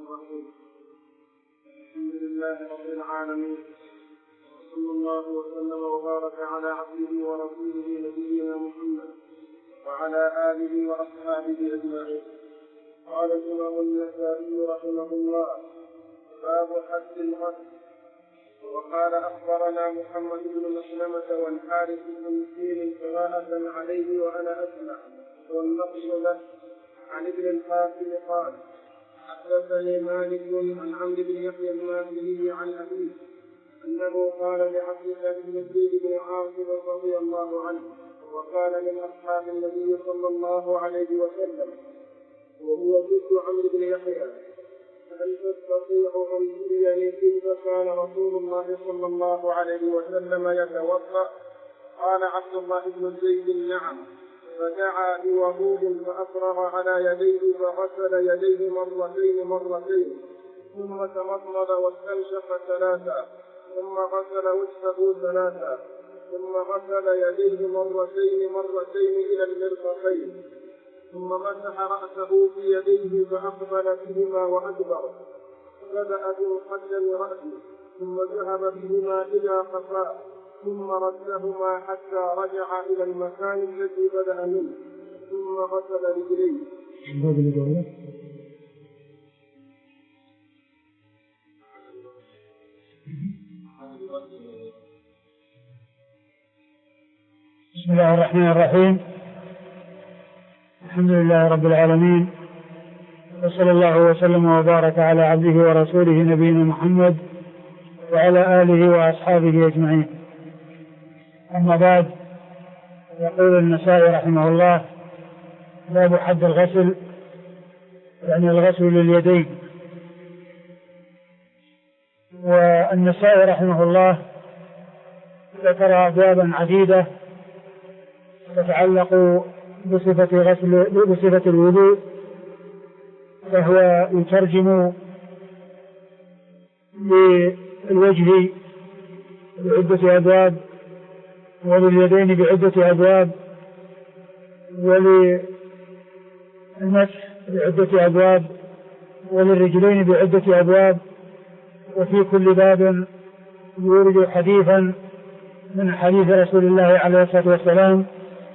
الرحيم. الحمد لله رب العالمين، وصلى الله وسلم وبارك على عبده ورسوله نبينا محمد وعلى آله وأصحابه أجمعين. قال الإمام النسائي رحمه الله: باب حد الغسل. وقال أخبرنا محمد بن مسلمة والحارث بن مسكين قراءة عليه وأنا أسمع، والنقل له. عن ابن القاسم قال: حدثني مالك عن عمرو بن يحيى المازني عن أبيه أنه قال لعبد الله بن زيد بن عاصم رضي الله عنه، وقال من أصحاب النبي صلى الله عليه وسلم وهو ضد عمرو بن يحيى: هل تستطيع أن تريني كيف كان رسول الله صلى الله عليه وسلم يتوضأ؟ قال عبد الله بن زيد: نعم. فدعا بوضوء فأفرغ على يديه فغسل يديه مرتين ثم تمضمض واستنشق ثلاثا ثم غسل وجهه ثلاثا ثم غسل يديه مرتين إلى المرفقين ثم مسح رأسه في يديه فأقبل بهما وأدبر، بدأ بمقدم رأسه ثم ذهب بهما إلى قفاه ثم ردهما حتى رجع إلى المكان الذي بدأ منه ثم غسل رجليه. بسم الله الرحمن الرحيم. الحمد لله رب العالمين، وصلى الله وسلم وبارك على عبده ورسوله نبينا محمد وعلى آله وأصحابه أجمعين. أما بعد، يقول النسائي رحمه الله: باب حد الغسل، يعني الغسل لليدين. والنسائي رحمه الله ذكر أبوابا عديدة تتعلق بصفة الوضوء، فهو يترجم للوجه بعدة أبواب، ولليدين بعدة أبواب، وللمسح بعدة أبواب، وللرجلين بعدة أبواب، وفي كل باب يورد حديثا من حديث رسول الله عليه الصلاة والسلام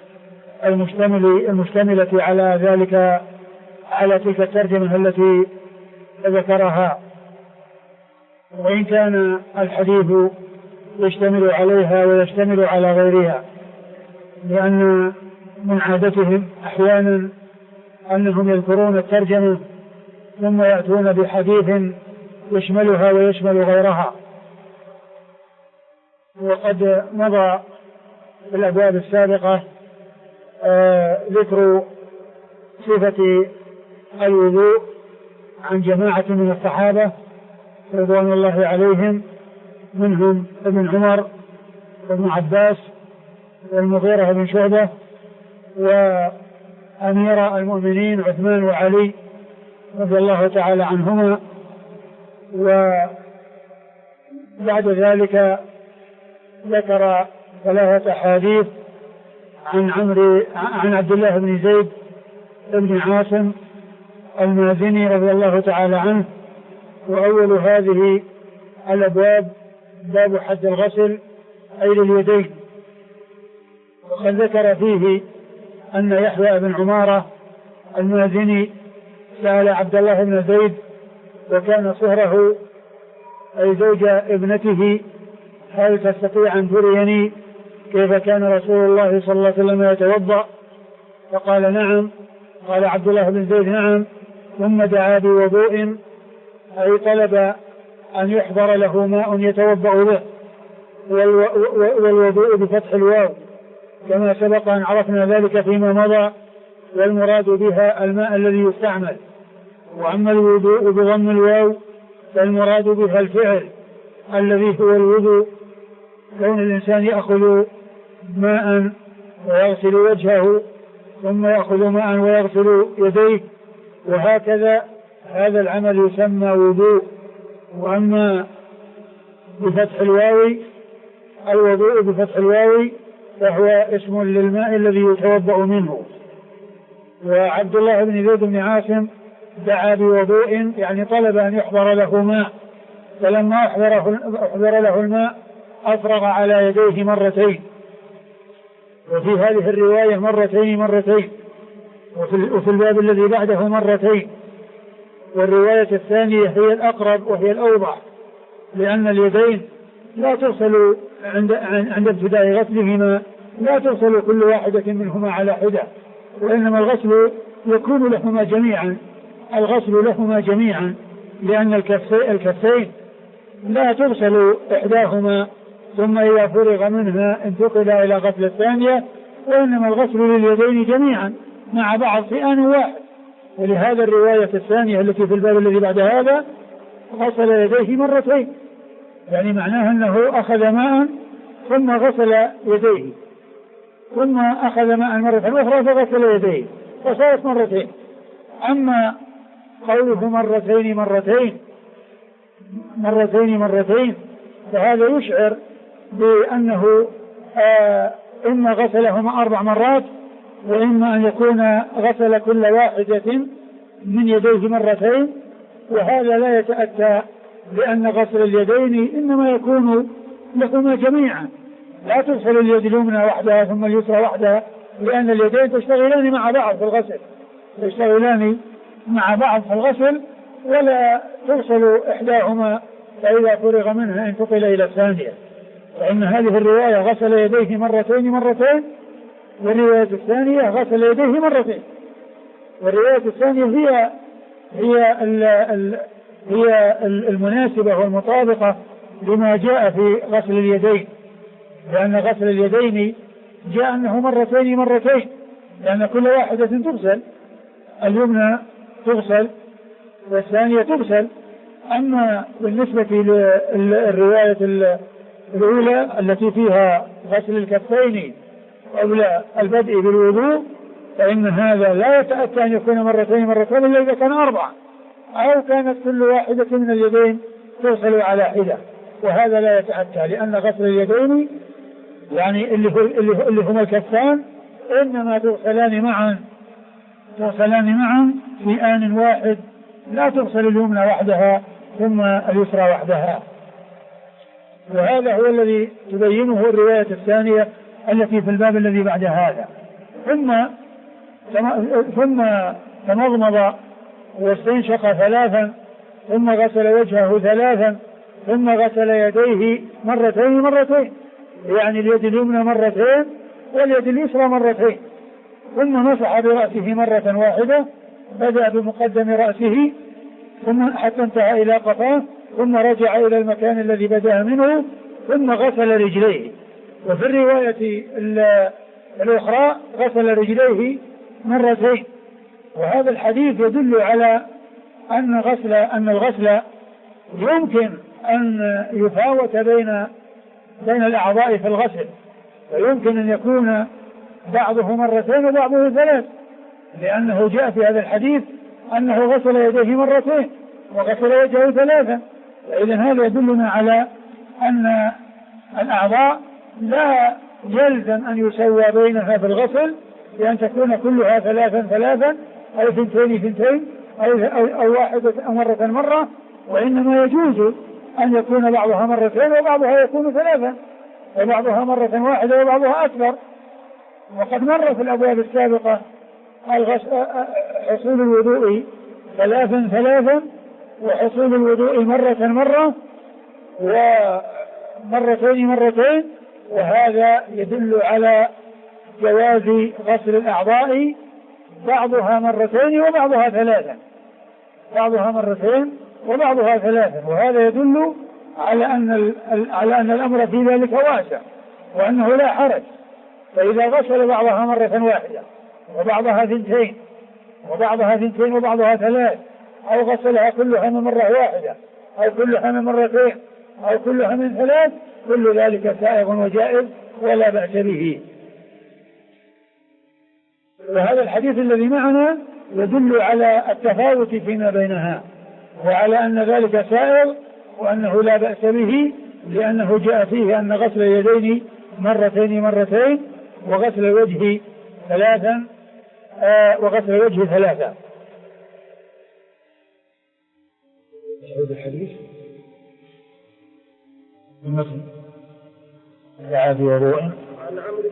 المشتملة على ذلك، على تلك الترجمة التي ذكرها. وإن كان الحديث يشتمل عليها ويشتمل على غيرها، لأن من عادتهم أحيانا أنهم يذكرون الترجمة ثم يأتون بحديث يشملها ويشمل غيرها. وقد مضى في الأبواب السابقة ذكر صفة الوضوء عن جماعة من الصحابة رضوان الله عليهم، منهم ابن عمر وابن عباس والمغيرة بن شعبة وأمير المؤمنين عثمان وعلي رضي الله تعالى عنهما. وبعد ذلك ذكر 3 أحاديث عن عبد الله بن زيد بن عاصم المازني رضي الله تعالى عنه. وأول هذه الأبواب باب حد الغسل أي لليدين. وقد ذكر فيه أن يحيى بن عمارة المازني سأل عبد الله بن زيد، وكان صهره أي زوج ابنته: هل تستطيع أن تريني كيف كان رسول الله صلى الله عليه وسلم يتوضأ؟ فقال: نعم. قال عبد الله بن زيد: نعم. ثم دعا بوضوء، أي طلب أن يحضر له ماء يتوضأ به، والوضوء بفتح الواو كما سبق أن عرفنا ذلك فيما مضى، والمراد بها الماء الذي يستعمل. وأما الوضوء بضم الواو فالمراد بها الفعل الذي هو الوضوء، كون الإنسان يأخذ ماء ويغسل وجهه ثم يأخذ ماء ويغسل يديه، وهكذا هذا العمل يسمى وضوء. وأما بفتح الواو، الوضوء بفتح الواو فهو اسم للماء الذي يتوضأ منه. وعبد الله بن زيد بن عاصم دعا بوضوء يعني طلب أن يحضر له ماء، فلما أحضر له الماء أفرغ على يديه مرتين، وفي هذه الرواية مرتين، وفي الباب الذي بعده مرتين. والرواية الثانية هي الأقرب وهي الأوضح، لأن اليدين لا تغسل عند ابتداء غسلهما، لا تغسل كل واحدة منهما على حدة، وإنما الغسل يكون لهما جميعا، الغسل لهما جميعا، لأن الكفين لا تغسل إحداهما ثم إذا فرغ منها انتقل إلى غسل الثانية، وإنما الغسل لليدين جميعا مع بعض في آن واحد. ولهذا الرواية الثانية التي في الباب الذي بعد هذا غسل يديه مرتين، يعني معناها أنه أخذ ماء ثم غسل يديه، ثم أخذ ماء مرة أخرى فغسل يديه، فصارت مرتين. أما قوله مرتين فهذا يشعر بأنه إما غسلهما 4 مرات، وإما أن يكون غسل كل واحدة من يديه مرتين، وهذا لا يتأتى، لأن غسل اليدين إنما يكون لهما جميعا، لا تغسل اليد اليمنى وحدها ثم اليسرى وحدها، لأن اليدين تشتغلان مع بعض في الغسل، ولا تغسل إحداهما فإذا فرغ منها انتقل إلى الثانية. فإن هذه الرواية غسل يديه مرتين، والرواية الثانية غسل يديه مرتين. والرواية الثانية هي المناسبة والمطابقة لما جاء في غسل اليدين، لأن غسل اليدين جاء أنه مرتين، لأن كل واحدة تغسل، اليمنى تغسل والثانية تغسل. أما بالنسبة للرواية الأولى التي فيها غسل الكفين قبل البدء بالوضوء، فإن هذا لا يتأتى أن يكون مرتين إلا إذا كان 4، أو كانت كل واحدة من اليدين تغسل على حدة، وهذا لا يتأتى، لأن غسل اليدين يعني اللي هما الكفان إنما تغسلان معا في آن واحد، لا تغسل اليمنى وحدها ثم اليسرى وحدها. وهذا هو الذي تبينه الرواية الثانية التي في الباب الذي بعد هذا. ثم تمضمض واستنشق 3، ثم غسل وجهه 3، ثم غسل يديه مرتين، يعني اليد اليمنى مرتين واليد اليسرى مرتين، ثم مسح برأسه مرة واحدة، بدأ بمقدم رأسه ثم حتى انتهى إلى قفاه، ثم رجع إلى المكان الذي بدأ منه، ثم غسل رجليه. وفي الرواية الأخرى غسل رجليه مرتين. وهذا الحديث يدل على أن الغسل يمكن أن يفاوت بين الأعضاء في الغسل، ويمكن أن يكون بعضه مرتين وبعضه 3، لأنه جاء في هذا الحديث أنه غسل يديه مرتين وغسل وجهه 3. فإذا هذا يدلنا على أن الأعضاء لا يلزم أن يسوى بينها في الغسل، بأن تكون كلها 3 أو 2 أو 1 مرة، وإنما يجوز أن يكون بعضها مرتين وبعضها يكون 3، وبعضها مرة واحدة وبعضها أكثر. وقد مر في الأبواب السابقة حصول الوضوء 3، وحصول الوضوء مرة ومرتين، وهذا يدل على جواز غسل الأعضاء بعضها مرتين وبعضها 3، وهذا يدل على أن الأمر في ذلك واسع، وأنه لا حرج. فإذا غسل بعضها مرة واحدة وبعضها 2 وبعضها 3، أو غسلها كلها من مرة واحدة أو كلها من مرتين أو كلها من 3، كل ذلك سائغ وجائز ولا بأس به. وهذا الحديث الذي معنا يدل على التفاوت فيما بينها، وعلى أن ذلك سائغ وأنه لا بأس به، لأنه جاء فيه أن غسل اليدين مرتين وغسل الوجه 3. تعود الحديث المتن دعا بوضوء عن عمرو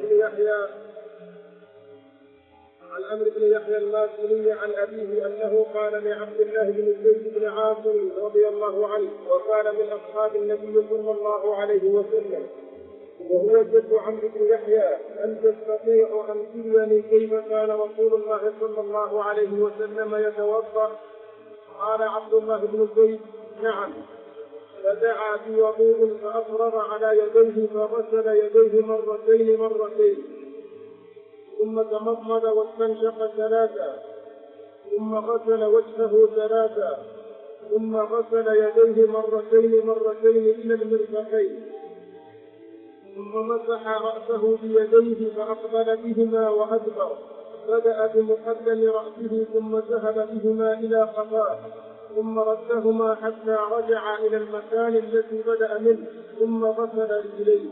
بن يحيى المازني عن أبيه أنه قال لعبد الله بن زيد بن عاصم رضي الله عنه وكان من أصحاب النبي صلى الله عليه وسلم وهو جد عمرو بن يحيى: هل تستطيع أن تريني كيف كان رسول الله صلى الله عليه وسلم يتوضأ؟ قال عبد الله بن زيد: نعم. فدعا بوضوء فأفرغ على يديه فغسل يديه مرتين ثم تمضمض واستنشق 3 ثم غسل وجهه 3 ثم غسل يديه مرتين إلى المرفقين ثم مسح رأسه بيديه فأقبل بهما وأدبر، بدأ بمقدم رأسه ثم ذهب بهما إلى قفاه ثم ردهما حتى رجع إلى المكان الذي بدأ منه ثم غسل رجليه.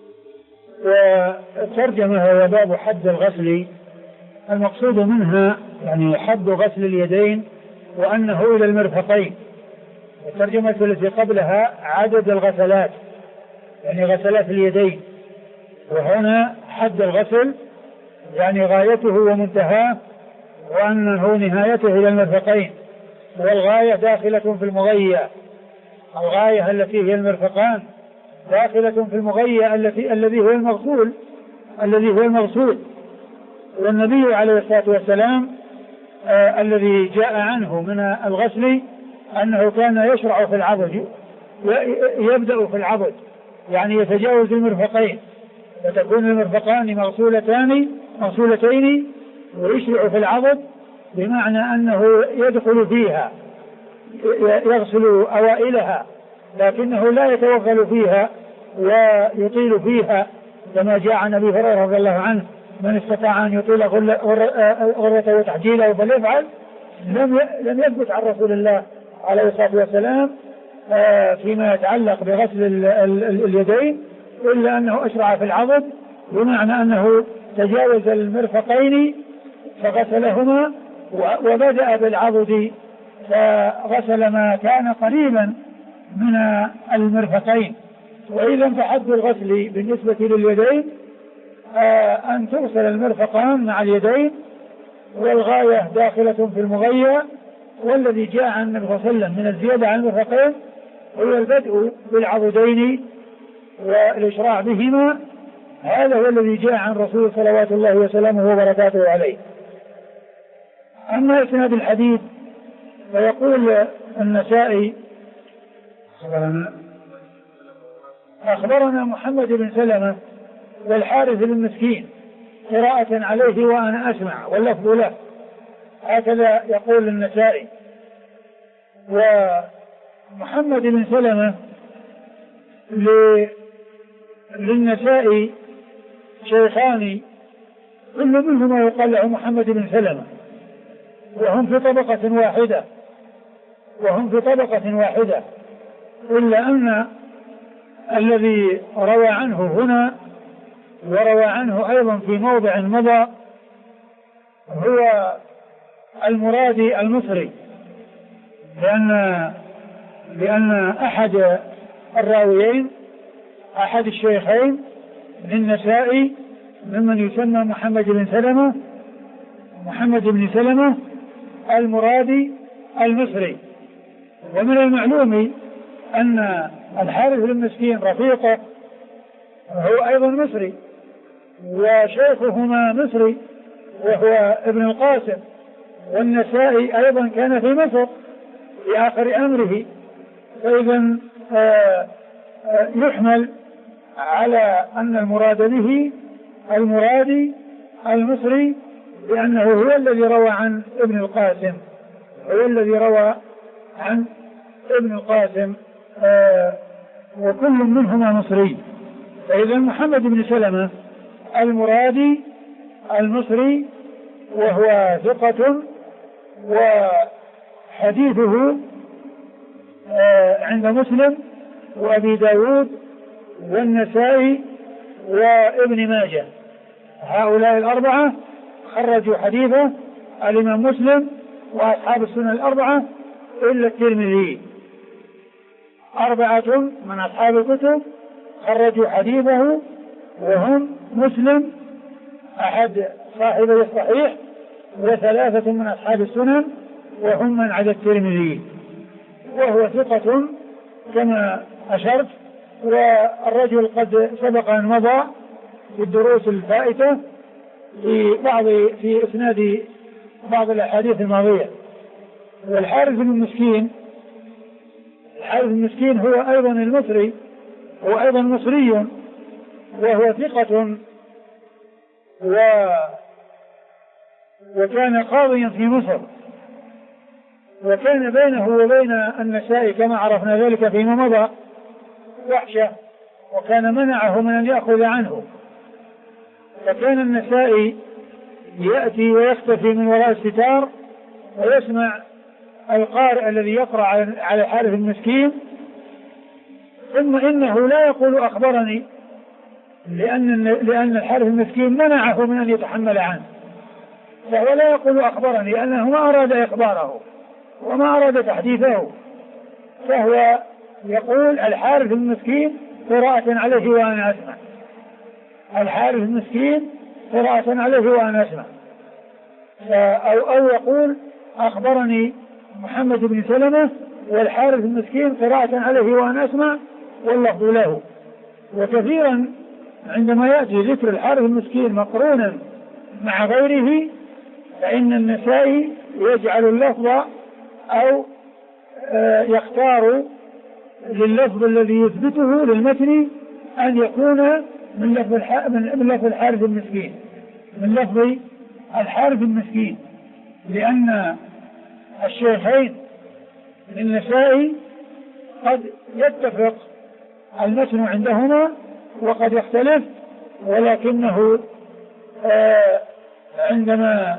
والترجمة هو باب حد الغسل، المقصود منها يعني حد غسل اليدين وأنه إلى المرفقين. الترجمة التي قبلها عدد الغسلات يعني غسلات اليدين، وهنا حد الغسل يعني غايته ومنتهاه وأنه نهايته إلى المرفقين، والغاية داخلة في المغية. الغاية التي هي المرفقان داخلة في المغية الذي هو المغسول. والنبي عليه الصلاة والسلام الذي جاء عنه من الغسل أنه كان يشرع في العضد، يبدأ في العضد يعني يتجاوز المرفقين، فتكون المرفقان مغسولتين ويشرع في العضد، بمعنى أنه يدخل فيها يغسل أوائلها لكنه لا يتوغل فيها ويطيل فيها، كما جاء عن أبي هريرة رضي الله عنه: من استطاع أن يطيل غرته وتحجيله فليفعل. لم يثبت عن رسول الله عليه الصلاة والسلام فيما يتعلق بغسل اليدين إلا أنه أشرع في العضد، بمعنى أنه تجاوز المرفقين فغسلهما وبدأ بالعضد فغسل ما كان قريبا من المرفقين. وإذا فحد الغسل بالنسبة لليدين أن تغسل المرفقان مع اليدين، والغاية داخلة في المغية. والذي جاء عن النبي صلى الله عليه وسلم من الزيادة عن المرفقين هو البدء بالعضدين والإشراع بهما، هذا هو الذي جاء عن رسول صلوات الله وسلامه وبركاته عليه. أما إسناد الحديث فيقول النسائي: أخبرنا محمد بن سلمة والحارث بن مسكين قراءة عليه وأنا أسمع واللفظ له، هكذا يقول النسائي. ومحمد بن سلمة للنسائي شيخان كل منهما يقال له محمد بن سلمة، وهم في طبقة واحدة، إلا أن الذي روى عنه هنا وروى عنه أيضا في موضع مضى هو المرادي المصري، لأن أحد الراويين أحد الشيخين للنسائي ممن يسمى محمد بن سلمة المرادي المصري. ومن المعلوم أن الحارث بن مسكين رفيقه هو أيضا مصري، وشيخهما مصري وهو ابن القاسم، والنسائي أيضا كان في مصر في آخر أمره، فإذا يحمل على أن المراد به المرادي المصري، لأنه هو الذي روى عن ابن القاسم، وكل منهما مصري. فإذا محمد بن سلمة المرادي المصري وهو ثقة، وحديثه عند مسلم وأبي داود والنسائي وابن ماجه، هؤلاء الأربعة خرجوا حديثه، الإمام مسلم وأصحاب السنة الأربعة إلا الترمذي. 4 من أصحاب الكتب خرجوا حديثه، وهم مسلم أحد صاحبي الصحيح، و3 من أصحاب السنن وهم من عدا الترمذي، وهو ثقة كما أشرت. والرجل قد سبق أن مضى في الدروس الفائتة في إسناد بعض الأحاديث الماضية. والحارث بن مسكين هو أيضا المصري، هو أيضا مصري، وهو ثقة، وكان قاضيا في مصر، وكان بينه وبين النسائي كما عرفنا ذلك فيما مضى وحشة، وكان منعه من أن يأخذ عنه، فكان النسائي يأتي ويختفي من وراء الستار ويسمع القارئ الذي يقرأ على الحارث المسكين، ثم إنه لا يقول أخبرني، لأن الحارث المسكين منعه من أن يتحمل عنه، فهو لا يقول أخبرني لأنه ما أراد إخباره وما أراد تحديثه، فهو يقول الحارث المسكين قراءة عليه وأنا أسمع، الحارث المسكين قراءة عليه وأنا أسمع، أو يقول أخبرني محمد بن سلمة والحارث المسكين قراءة عليه وأنا أسمع واللفظ له. وكثيرا عندما يأتي ذكر الحارث المسكين مقرونا مع غيره فإن النسائي يجعل اللفظ أو يختار لللفظ الذي يثبته للمتن أن يكون من لفظ الحارث المسكين، من لفظ الحارث المسكين، لأن الشيخين النسائي قد يتفق المتن عندهما وقد يختلف، ولكنه عندما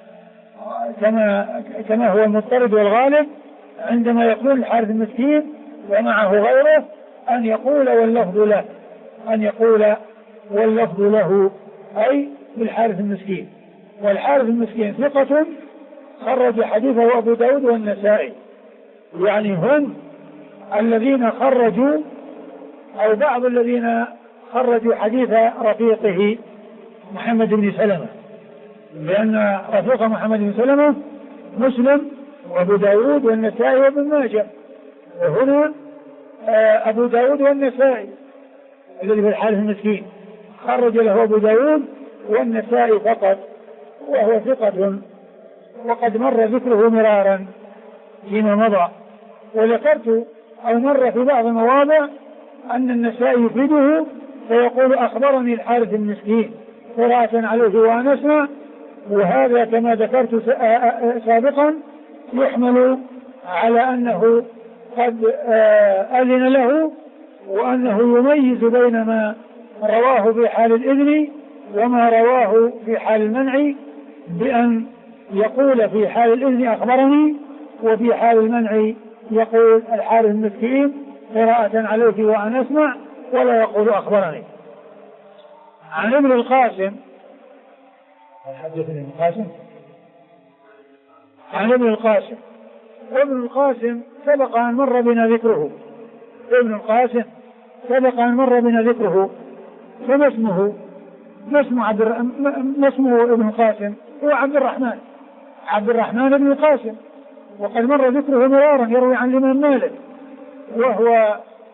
كما هو المضطرد والغالب عندما يقول الحارث المسكين ومعه غيره أن يقول واللفظ له، أن يقول واللفظ له أي بالحارث المسكين. والحارث المسكين ثقة خرج حديثه أبو داود والنسائي، يعني هم الذين خرجوا أو بعض الذين خرجوا حديث رفيقه محمد بن سلمة، لأن رفيق محمد بن سلمة مسلم وأبو داود والنسائي وابن ماجه، وهنا أبو داود والنسائي الذي في الحارث المسكين خرج له أبو داود والنسائي فقط، وهو ثقة وقد مر ذكره مرارا فيما مضى. وذكرت أو مر في بعض المواضع أن النسائي يفيده فيقول أخبرني الحارث المسكين قراءة عليه وأنا أسمع، وهذا كما ذكرت سابقا يحمل على أنه قد أذن له، وأنه يميز بين ما رواه في حال الإذن وما رواه في حال المنع، بأن يقول في حال الإذن أخبرني، وفي حال المنع يقول الحارث المسكين قراءة عليه وأنا أسمع، ولا يقول أخبرني. عن ابن القاسم، حدثني ابن القاسم عن ابن القاسم، وابن القاسم سبق أن مر بنا ذكره، ابن القاسم سبق أن مر بنا ذكره، فما اسمه؟ ما اسمه ابن القاسم؟ هو عبد الرحمن بن القاسم، وقد مر ذكره مرارا، يروي عن الإمام مالك، وهو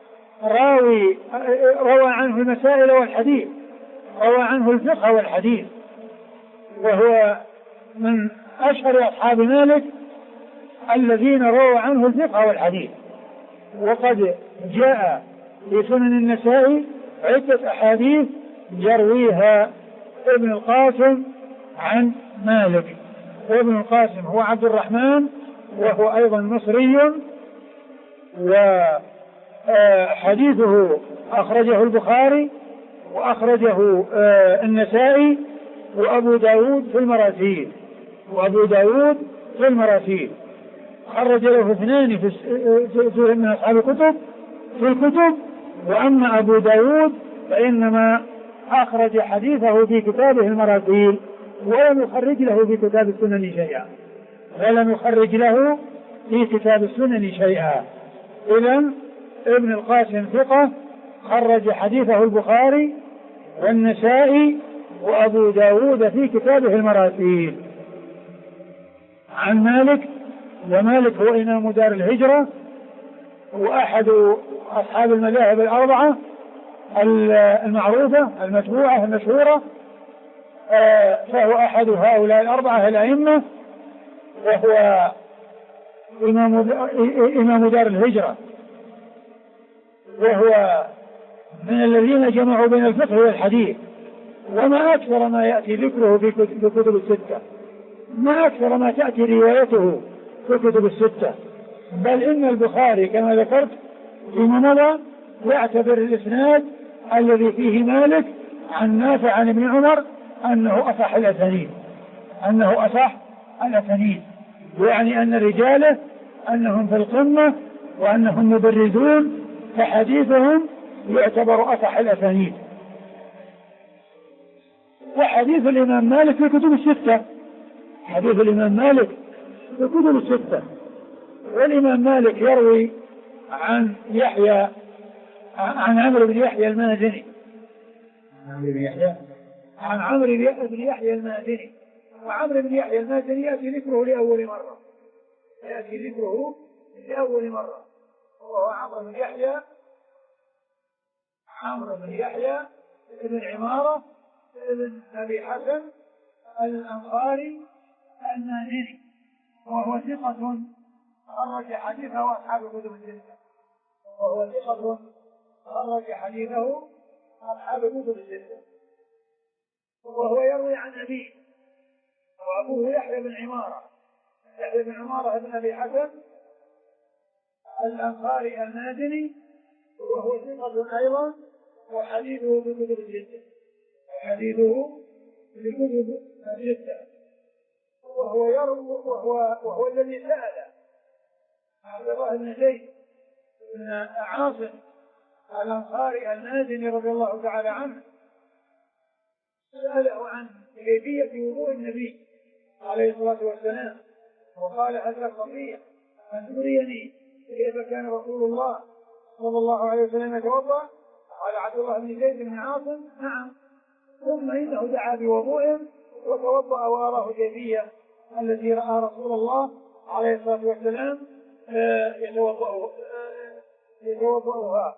روى عنه المسائل والحديث، روى عنه الفقه والحديث، وهو من أشهر أصحاب مالك الذين روى عنه الفقه والحديث. وقد جاء في سنن النسائي عدة أحاديث يرويها ابن القاسم عن مالك. وابن القاسم هو عبد الرحمن، وهو أيضا مصري، وحديثه أخرجه البخاري وأخرجه النسائي وأبو داود في المراسيل، خرج له 2 من أصحاب الكتب، وأما أبو داود فإنما أخرج حديثه في كتابه المراسيل، ولم يخرج له في كتاب السنن شيئا. إذن ابن القاسم ثقة، خرج حديثه البخاري والنسائي وأبو داود في كتابه المراسيل. عن مالك، ومالك هو إمام دار الهجرة وأحد أصحاب المذاهب الأربعة المعروفة المتبوعة المشهورة، فهو أحد هؤلاء الأربعة الأئمة، وهو إمام دار الهجرة، وهو من الذين جمعوا بين الفقه والحديث. وما أكثر ما يأتي ذكره في كتب الستة، ما أكثر ما تأتي روايته في كتب الستة، بل إن البخاري كما ذكرت فيما مضى يعتبر الإسناد الذي فيه مالك عن نافع عن ابن عمر أنه أصح الأسانيد، أنه أصح الأسانيد، يعني أن رجاله أنهم في القمة وأنهم مبرزون، فحديثهم يعتبر أصح الأسانيد. وحديث الإمام مالك في كتب الستة، حديث الإمام مالك في كتب الستة. والإمام مالك يروي عن يحيى، عن عمرو بن يحيى المازني، عن عمرو بن يحيى المازني. وعمرو بن يحيى المازني يأتي ذكره لأول مرة، يأتي ذكره لأول مرة، وهو عمرو بن يحيى بن عمارة بن أبي حسن الأنصاري المازني، وهو ثقة خرج حديثه أصحاب كتب الستة، وهو ثقة خرج حديثه أصحاب كتب الستة. وهو يروي عن أبيه، وأبوه يحيى بن عمارة، يحيى بن عمارة بن أبي حسن الأنصاري المازني، وهو ثقة أيضا، وحديثه في كتب الستة، حديثه في كتب الستة. وهو يروي وهو الذي سأل عبد الله بن زيد بن عاصم الأنصاري المازني رضي الله تعالى عنه، سأله عن كيفية وضوء النبي عليه الصلاة والسلام، وقال هل تستطيع أن تريني كيف كان رسول الله صلى الله عليه وسلم يتوضأ؟ قال عبد الله بن زيد بن عاصم نعم، ثم إنه دعا بوضوء وتوضأ وأراه كيفية التي رأى رسول الله عليه الصلاة والسلام يتوضأها.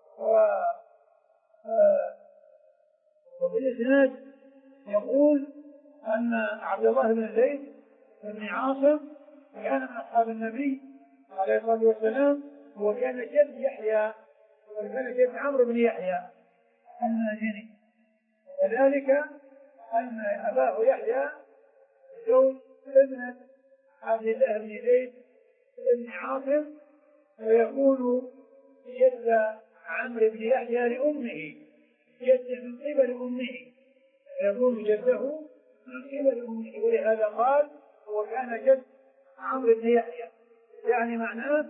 وفي الإسناد يقول أن عبد الله بن زيد بن عاصم كان من أصحاب النبي عليه الصلاة والسلام، وكان جد يحيى، وكان جد عمرو بن يحيى المازني، وذلك أن أباه يحيى زوج ابنة عبد الله بن زيد بن عاصم، ويكون جد عمرو بن يحيى لأمه، جد من قبل أمه، يكون جده من قبل أمه، ولهذا قال وكان جد عمرو بن يحيى، يعني معناه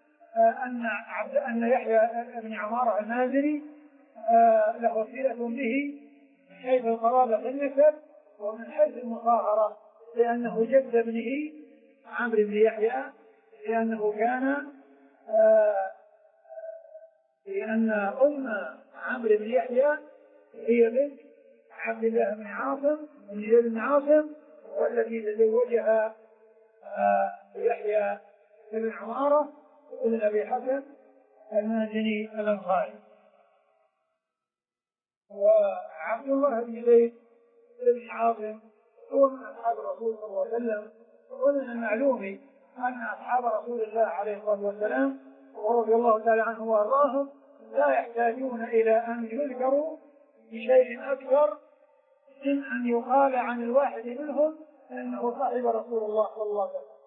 أن يحيى بن عمارة المازني له صلة به من حيث القرابة في النسب ومن حيث المصاهرة، لأنه جد ابنه عمرو بن يحيى، لأنه كان لأن أم عمرو بن يحيى هي بنت عبد الله بن عاصم بن زيد بن عاصم، والتي تزوجها يحيى بن عمارة بن أبي حسن المازني الأنصاري. وعبد الله بن زيد بن عاصم هو من أصحاب الرسول صلى الله عليه وسلم، ومن المعلوم أن أصحاب رسول الله عليه الصلاة والسلام ورضي الله تعالى عنهم وأرضاهم لا يحتاجون إلى أن يذكروا بشيء أكثر من أن يقال عن الواحد منهم أنه صاحب رسول الله صلى الله عليه وسلم.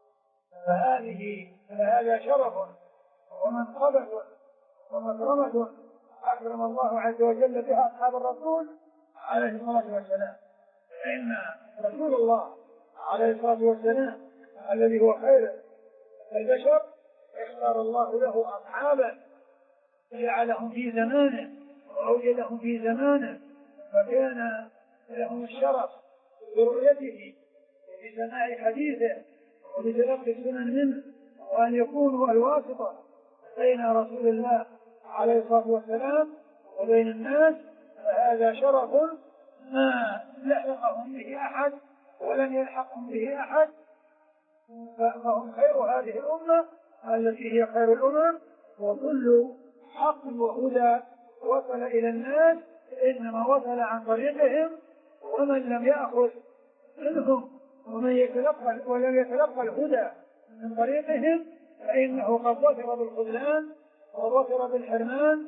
فهذا شرف ومنقبة ومكرمة أكرم الله عز وجل بها أصحاب الرسول عليه الصلاة والسلام، فإن رسول الله عليه الصلاة والسلام الذي هو خير البشر اختار الله له أصحابا جعلهم في زمانه وأوجدهم في زمانه، فكان لهم الشرف برؤيته وبسماع حديثه وبتلقي السنن منه، وأن يكونوا الواسطة بين رسول الله عليه الصلاة والسلام وبين الناس، فهذا شرف ما لحقهم به أحد ولن يلحقهم به أحد، فهم خير هذه الأمة التي هي خير الأمم، وكل حق وهدى وصل إلى الناس إنما وصل عن طريقهم، ومن لم يأخذ منهم ولم يتلقى الهدى من طريقهم فإنه قد ظفر بالخذلان وظفر بالحرمان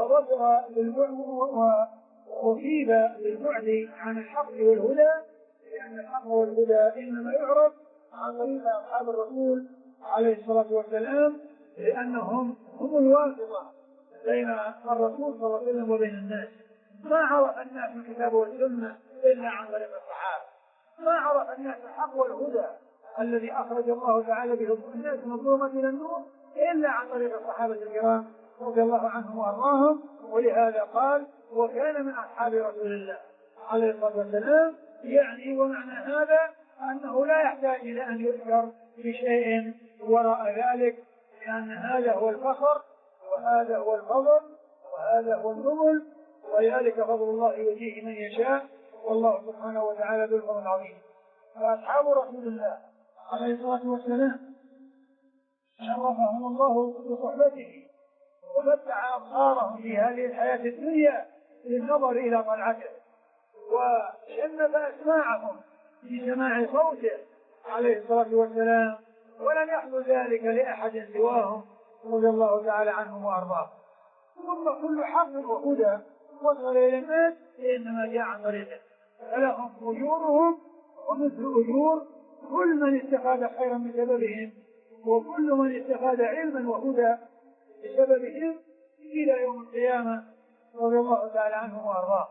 وأصيب بالبعد عن الحق والهدى، لأن الحق والهدى إنما يعرف عن طريق أصحاب الرسول عليه الصلاة والسلام، لأنهم هم الواسطة بين الرسول صلى الله عليه وسلم وبين الناس. ما عرف الناس الكتاب والسنة إلا عن طريق الصحابة، ما عرف الناس الحق والهدى الذي أخرج الله تعالى به الناس من الظلمة إلى النور إلا عن طريق الصحابة الكرام رضي الله عنهم وأرضاهم. ولهذا قال وكان من أصحاب رسول الله عليه الصلاة والسلام، يعني ومعنى هذا أنه لا يحتاج إلى أن يذكر بشيء وراء ذلك، لأن هذا هو الفخر وهذا هو الفضل وهذا هو النبل، ولذلك فضل الله يؤتيه من يشاء والله سبحانه وتعالى ذو الفضل العظيم. فأصحاب رسول الله عليه الصلاة والسلام شرفهم الله بصحبته ومتع أبصارهم في هذه الحياة الدنيا للنظر إلى طلعته، وشنف أسماعهم بسماع صوته عليه الصلاة والسلام، ولم يحصل ذلك لأحد سواهم رضي الله تعالى عنهم وأرضاهم. ثم كل حق وهدى وصل إلى الناس إنما جاء عن طريقه، فلهم أجورهم ومثل أجور كل من استفاد خيرا بسببهم، وكل من استفاد علما وهدى بسببهم إلى يوم القيامة رضي الله تعالى عنهم وأرضاهم.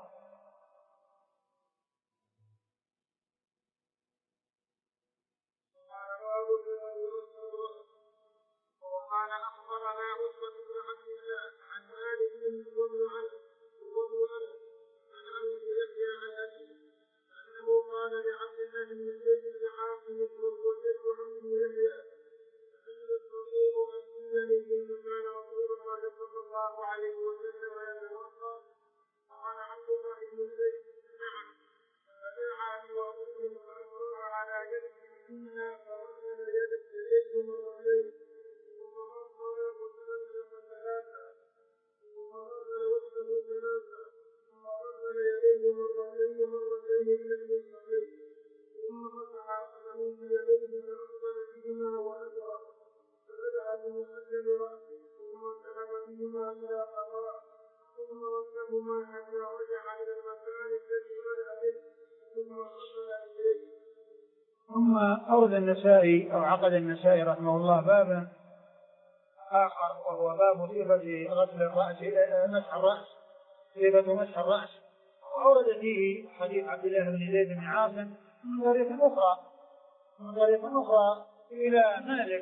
وقال أخبرنا عتبة بن عبد الله عن مالك بن عن أبي يحيى عن أبي أنه قال لعبد الله بن زيد بن عاصم وزيد بن يحيى أن الصغير أنزلني ثم كان رسول الله صلى الله عليه وسلم يتوضأ، قال عبد الله بن زيد نعم، فدعا بوضوء فأفرغ على يده اليمنى فغسل يديه مرتين ثم غسل وجهه ثلاثا ثم غسل وجهه ثلاثا ثم غسل يديه مرتين إلى المرفقين ثم مسح قدميه بيديه فأقبل بهما وأدبر فبدأ بمقدم رأسه ثم ذهب بهما إلى قضاء ثم ردهما حتى رجع إلى المكان الذي بدأ به ثم غسل يديه. ثم أورد النسائي أو عقد النسائي رحمه الله بابا آخر، وهو باب صفة غسل الرأس مسح الرأس، صفة مسح الرأس، وأورد فيه حديث عبد الله بن زيد بن عاصم من طريق أخرى إلى مالك،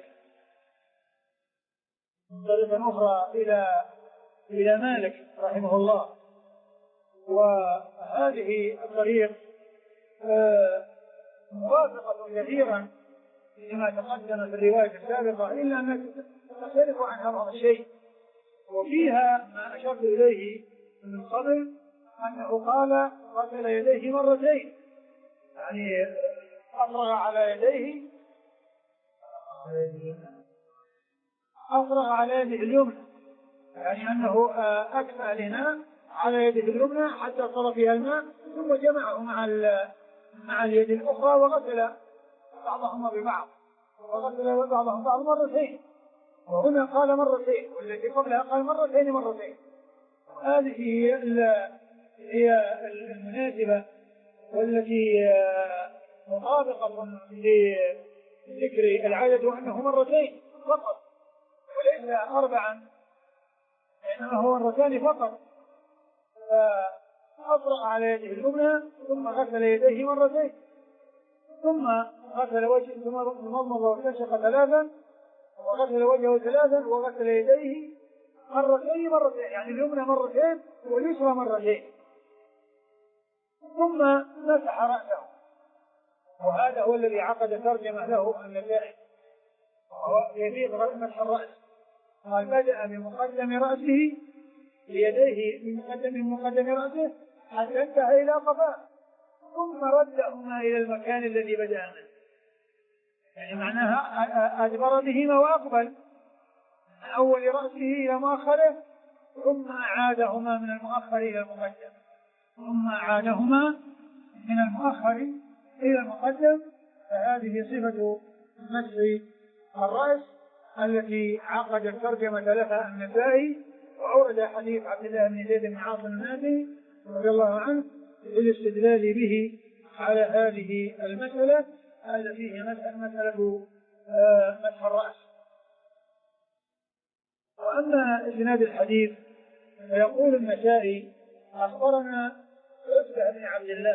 من طريق أخرى إلى مالك رحمه الله. وهذه الطريق موافقة كثيرا لما تقدم في الرواية السابقة، إلا أنها تختلف عنها بعض الشيء، وفيها ما أشرت إليه من قبل أنه قال غسل يديه مرتين، يعني أفرغ على يديه اليمنى، يعني أنه أكفأ الإناء على يده اليمنى حتى صار فيها الماء ثم جمعه مع اليد الأخرى وغسل بعضهما ببعض وغسل بعضهم بعض مرتين، وهنا قال مرتين والتي قبلها قال مرتين. هذه هي المناسبة والتي مطابقة لذكر العدد وأنه مرتين فقط وليس أربعا، إنما هو مرتان فقط. فأفرغ على يده اليمنى ثم غسل يديه مرتين ثم غسل وجهه ثم مضمض واستنشق ثلاثا وغسل وجهه ثلاثا وغسل يديه مرتين، يعني اليمنى مرتين واليسرى مرتين، ثم مسح رأسه. وهذا هو الذي عقد ترجمة له النسائي، وهو كيفية مسح الرأس. قال بدأ بمقدم رأسه بيديه بمقدم رأسه حتى انتهى إلى قفاه، ثم ردهما إلى المكان الذي بدأ منه، يعني معناها أدبر بهما وأقبل من أول رأسه إلى مؤخره، ثم أعادهما من المؤخر إلى المقدم، ثم أعادهما من المؤخر إلى المقدم. فهذه صفة مسح الرأس التي عقد الترجمة لها النسائي، وأورد حديث عبد الله بن زيد بن عاصم النافعي رضي الله عنه للاستدلال به على هذه المسألة التي هي مسألة مسح الرأس. وأما إسناد الحديث فيقول النسائي أخبرنا عتبة بن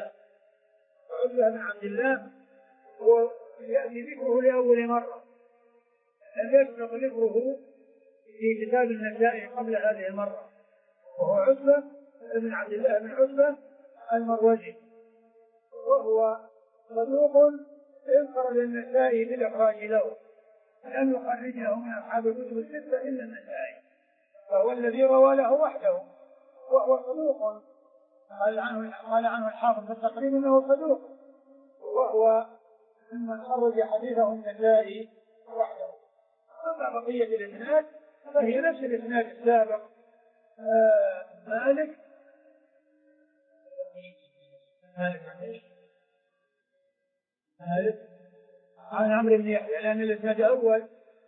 عبد الله ويأتي ذكره لأول مرة، لم يسبق ذكره في كتاب النسائي قبل هذه المرة، وهو عتبة بن عبد الله بن عتبة المروزي، وهو صدوق انفرد النسائي بالإخراج له، لم يخرج له من أصحاب الكتب الستة إلا النسائي، فهو الذي روى له وحده، وهو صدوق قال عنه الحافظ في التقريب انه صدوق، وهو ممن خرج حديثه النسائي وحده. اما بقيه الاسناد فهي نفس الاسناد السابق. مالك عن عمرو بن يحيى، لان الاسناد الاول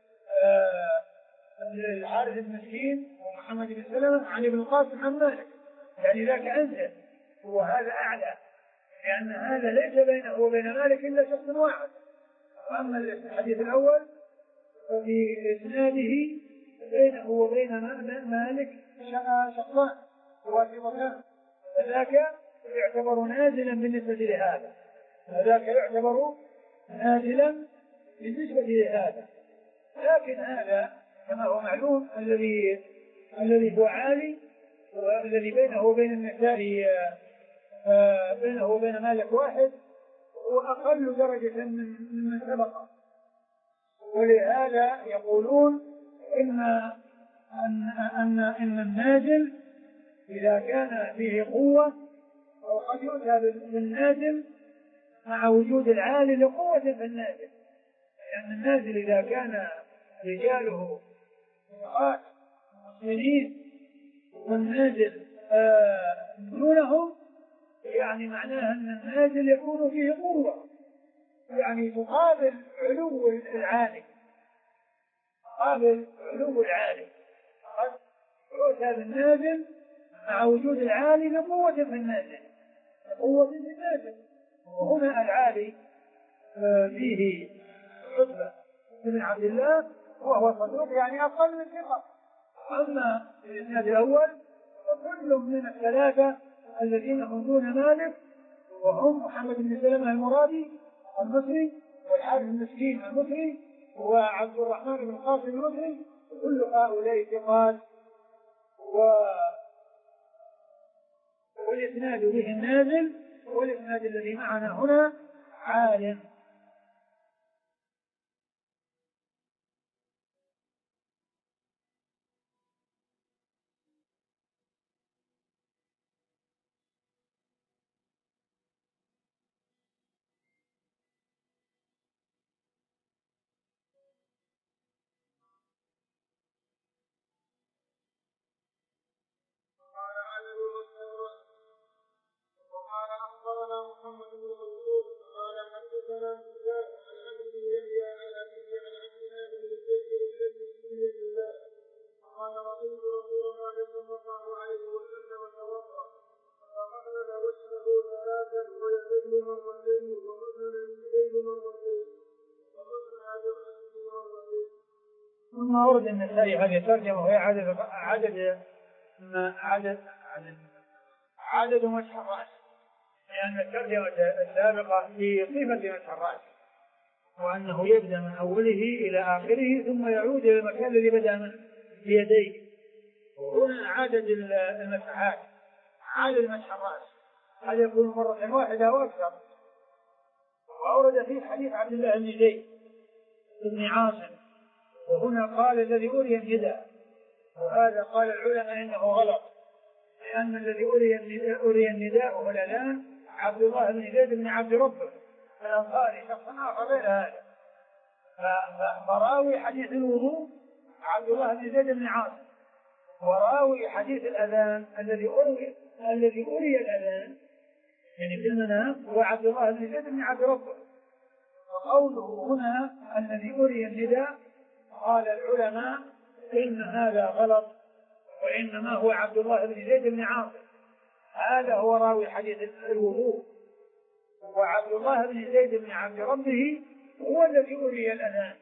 الحارث بن مسكين ومحمد بن سلمة عن ابن القاسم عن مالك، يعني ذاك أنزل وهذا أعلى، لأن هذا ليس بينه وبين مالك إلا شخص واحد. وأما الحديث الأول ففي إسناده بينه وبين مالك شخصان واسطتان، فذاك يعتبر نازلا بالنسبة لهذا، لكن هذا كما هو معلوم الذي هو عالي والذي بينه وبين النسائي بينه وبين مالك واحد، هو أقل درجة من سبقه. ولهذا يقولون إن النازل إذا كان فيه قوة أو قد يؤتى بالنازل مع وجود العالي لقوة في النازل، لأن النازل إذا كان رجاله مسلمين والنازل دونهم، يعني معناها أن النازل يكون فيه قوة، يعني تقابل علو العالي، قد يؤتى بالنازل مع وجود العالي لقوة في النازل، وهنا العالي فيه عتبة بن عبد الله وهو صدوق، يعني أقل من ثقة. أما الإسناد الأول فكل من الثلاثة الذين هم دون مالك، وهم محمد بن سلمة المرادي المصري والحارث المسكين المصري وعبد الرحمن بن القاسم المصري، كل هؤلاء ثقات، والإسناد به النازل، والإسناد الذي معنا هنا عالٍ. وقال أخبرنا محمد بن منصور قال حدثنا مجاهد عن عبد يحيى عن أبيه عن عبد الله بن زيد بن الله قال رأيت رسول الله صلى الله عليه وسلم توضأ فغسل وجهه ثلاثا ويديه مرتين وغسل يديه مرتين وغسل برأسه مرتين. ثم ورد النسائي هذه الترجمة وهي عدد مسح الرأس، لأن الترجمة السابقة في صفة مسح الرأس، وأنه يبدأ من أوله إلى آخره ثم يعود إلى المكان الذي بدأ منه بيديه. هنا عدد المسحات، عدد مسح الرأس هل يكون مرة واحدة أو أكثر. وأورد فيه حديث عبد الله بن زيد بن عاصم، وهنا قال الذي أري النداء، وهذا قال العلماء إنه غلط، لأن الذي أري النداء والأذان عبد الله بن زيد بن عبد ربه الأنصاري، شخص آخر غير هذا. فراوي حديث الوضوء عبد الله بن زيد بن عاصم، وراوي حديث الأذان الذي أري الأذان يعني في المنام هو عبد الله بن زيد بن عبد ربه. وقوله هنا الذي أري النداء قال العلماء إن هذا غلط، وإنما هو عبد الله بن زيد بن عاصم، هذا هو راوي حديث الوضوء، وعبد الله بن زيد بن عبد ربه هو الذي أري الأذان،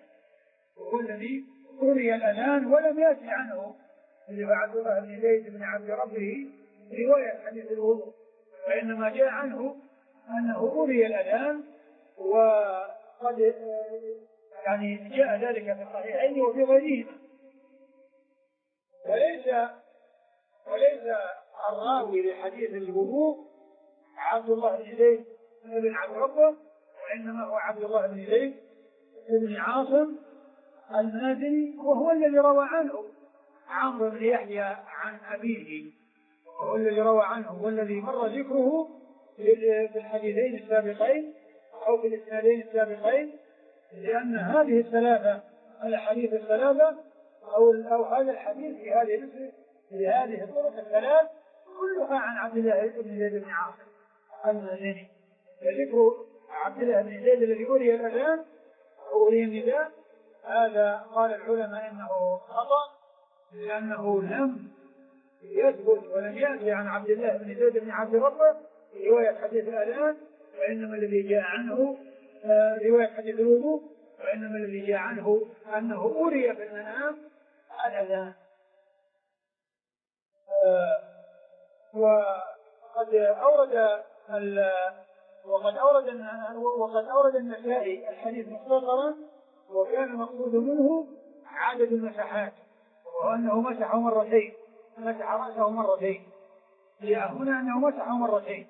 ولم يأتي عنه اللي هو عبد الله بن زيد بن عبد ربه رواية حديث الوضوء، وإنما جاء عنه أنه أري الأذان، وقد يعني جاء ذلك في الصحيحين وفي غيرهما. وليس الراوي لحديث الوضوء عبد الله بن زيد بن عبد ربه، وإنما هو عبد الله بن زيد بن عاصم المازني، وهو الذي روى عنه عمرو بن يحيى عن أبيه، وهو الذي روى عنه والذي مر ذكره في الحديثين السابقين أو في الإسنادين السابقين، لأن هذه الثلاثة الأحاديث الثلاثة أو هذا الحديث في هذه الطرق الثلاث كلها عن عبد الله بن زيد بن عاصم المازني. فذكر عبد الله بن زيد الذي أري الأذان أو أري النداء هذا قال العلماء إنه خطأ، لأنه لم يثبت ولم يأتي عن عبد الله بن زيد بن عبد ربه رواية حديث الأذان، وإنما الذي جاء عنه رواية حديث الوضوء، وإنما الذي جاء عنه أنه أري في المنام الأذان. وقد أورد النسائي الحديث مختصرا، وكان المقصود منه عدد المسحات، وأنه مسح رأسه مرتين، هنا أنه مسح مرتين.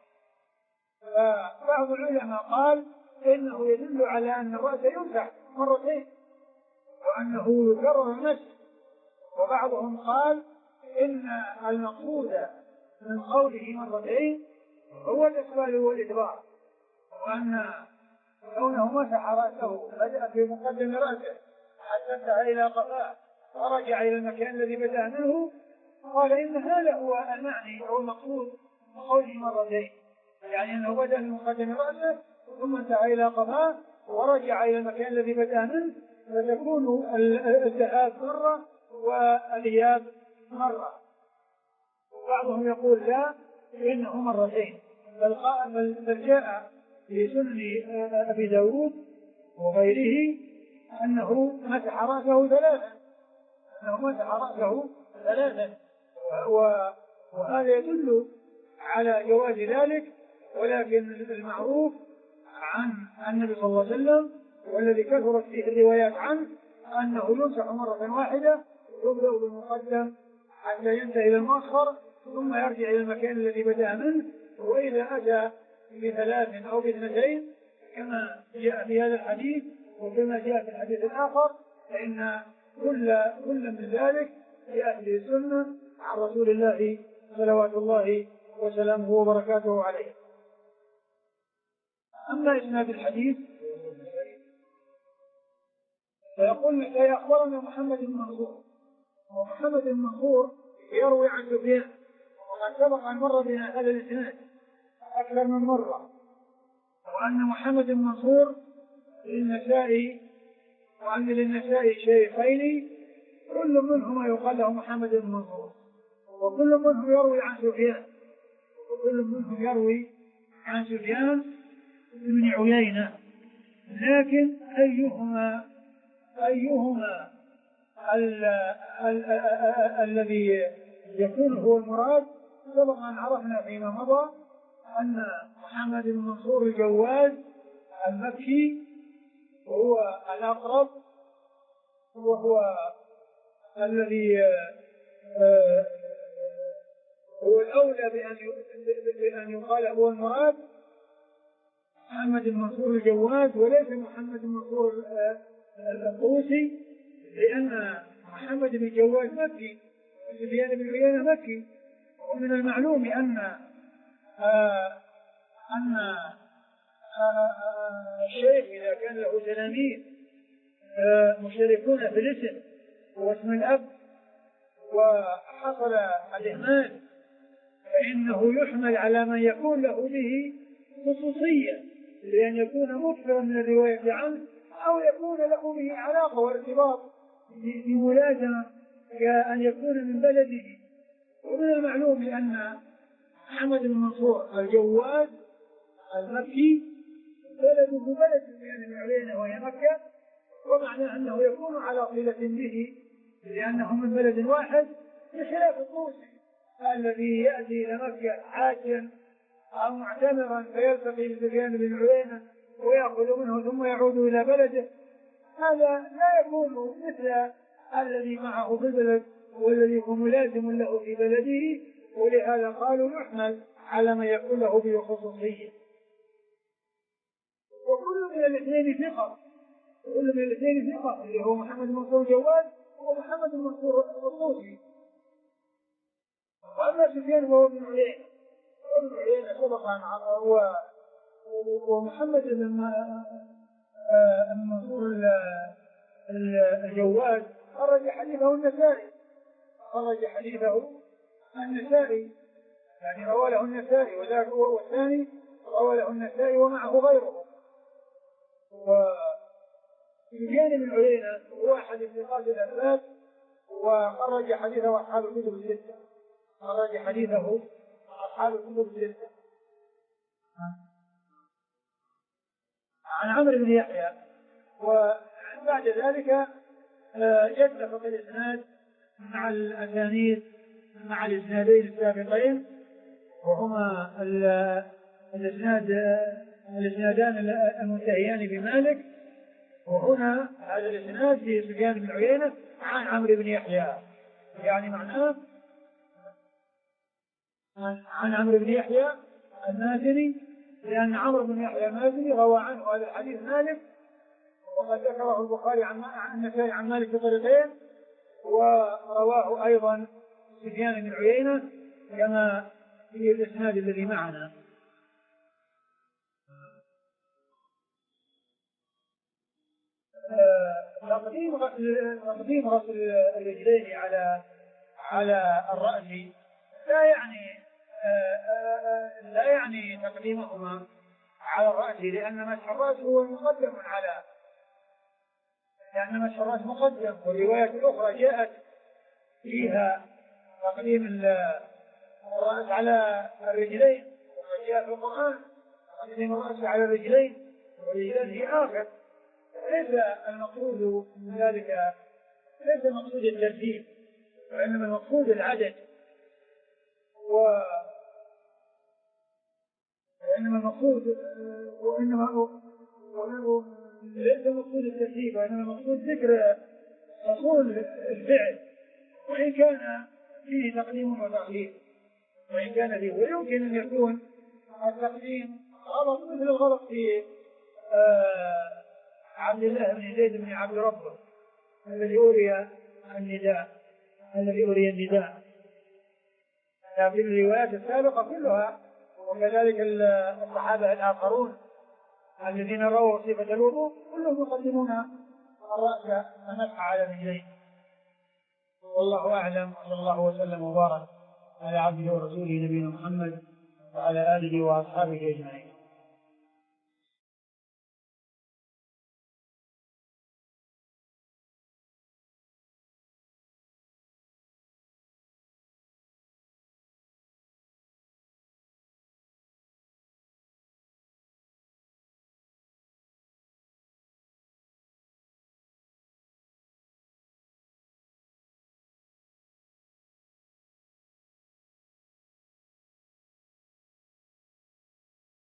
فبعض العلماء قال إنه يدل على أن الرأس يمسح مرتين وأنه يكرر المسح، وبعضهم قال إن المقصود من قوله مرتين هو الإقبال والإدبار، وأن كونه مسح رأسه بدأ في مقدم رأسه حتى انتهى إلى قفاه ورجع إلى المكان الذي بدأ منه، قال إن هذا هو المعني أو المقصود من قوله مرتين، يعني أنه بدأ من مقدم رأسه ثم انتهى إلى قفاه ورجع إلى المكان الذي بدأ منه، فتكون الذهاب مرة والإياب مرة. بعضهم يقول لا إنه مرتين، بل جاء في سنن أبي داود وغيره أنه مسح رأسه ثلاثا، وهذا يدل على جواز ذلك، ولكن المعروف عن النبي صلى الله عليه وسلم والذي كثرت فيه الروايات عنه أنه يمسح مرة واحدة، يبدأ بالمقدم حتى ينتهي إلى المؤخر ثم يرجع إلى المكان الذي بدأ منه، وإذا أتى بثلاث أو باثنتين كما جاء في هذا الحديث وكما جاء في الحديث الآخر، فإن كل من ذلك لأهل السنة عن رسول الله صلوات الله وسلامه وبركاته عليه. أما إسناد الحديث فيقول لك أخبرنا محمد بن منصور، ومحمد بن منصور يروي عن سفيان، وقد سبق أن مر بنا هذا الإسناد أكثر من مرة، وأن محمد بن منصور للنسائي وأن للنسائي شيخين كل منهما يقال له محمد بن منصور، وكل منهم يروي عن سفيان بن عيينة، لكن أيهما الذي يكون هو المراد سبق أن عرفنا فيما مضى أن محمد بن منصور الجواز المكي وهو الأقرب، وهو الذي هو الأولى بأن يقال هو المراد محمد بن منصور الجواز وليس محمد بن منصور الطوسي، لأن محمد بن جواد مكي وسفيان بن عيينة مكي. ومن المعلوم أن الشيخ إذا كان له تلاميذ مشتركون في الاسم واسم الأب وحصل الإهمال فإنه يحمل على من يكون له به خصوصية، لأن يكون مكثرا من الرواية عنه أو يكون له به علاقة وارتباط بملازمة كأن يكون من بلده. ومن المعلوم أن محمد بن منصور الجواد المكي بلده بلد سفيان بن عيينة وهي مكة، ومعنى أنه يكون على صلة به لأنه من بلد واحد، بخلاف الطوسي الذي يأتي إلى مكة حاجا أو معتمرا فيلتقي بسفيان بن عيينة ويأخذ منه ثم يعود إلى بلده. هذا لا يكون مثل الذي معه في البلد والذي هو ملازم له في بلده، ولهذا قالوا يحمل على من يكون له به خصوصية. وكل من الاثنين ثقة، كل من الاثنين ثقة اللي هو محمد بن منصور الجواد ومحمد بن منصور الطوسي. وأما سفيان فهو ابن عيينة، ابن عيينة سبقا ومحمد بن منصور الجواد خرج حديثه النسائي، خرج حديثه النسائي يعني روى له النسائي، وذاك هو الثاني روى له النسائي ومعه غيره. وسفيان بن عيينة هو أحد الثقات الأثبات وخرج حديثه أصحاب الكتب الستة، خرج حديثه أصحاب الكتب الستة. عن عمرو بن يحيى. وبعد ذلك يتفق الإسناد مع الأسانيد مع الإسنادين السابقين، وهما الإسنادان المنتهيان بمالك. وهنا هذا الإسناد في سفيان بن عيينة عن عمرو بن يحيى، يعني معناه عن عمرو بن يحيى المازني، لأن عمرو بن يحيى المازني روى عنه هذا الحديث مالك، وقد ذكره البخاري عن النسائي عن مالك بطريقين، ورواه أيضا سفيان بن عيينة كما في الإسناد الذي معنا. تقديم غسل الرجلين على الرأس لا يعني تقديمهما على الرأس، لأن مسح الرأس هو مقدم لأن مسح الرأس مقدم. والرواية الأخرى جاءت فيها تقديم الرأس على الرجلين، وقد جاء في القرآن تقديم الرأس على الرجلين والرجلين هي آخر. ليس المقصود من ذلك ليس المقصود الترتيب، وإنما المقصود العدد، وإنما المقصود ليس المقصود الترتيب، وإنما المقصود ذكر أصول الفعل، وإن كان فيه تقديم وتأخير، وإن كان فيه ويمكن أن يكون التقديم غلط مثل الغلط في عبد الله بن زيد بن عبد ربه الذي أوري النداء. لكن الروايات السابقة كلها وكذلك الصحابة الآخرون الذين رووا صفة الوضوء كلهم يقدمون الرأس المسح على الرجلين. والله أعلم، صلى الله وسلم وبارك على عبده ورسوله نبينا محمد وعلى آله وأصحابه أجمعين.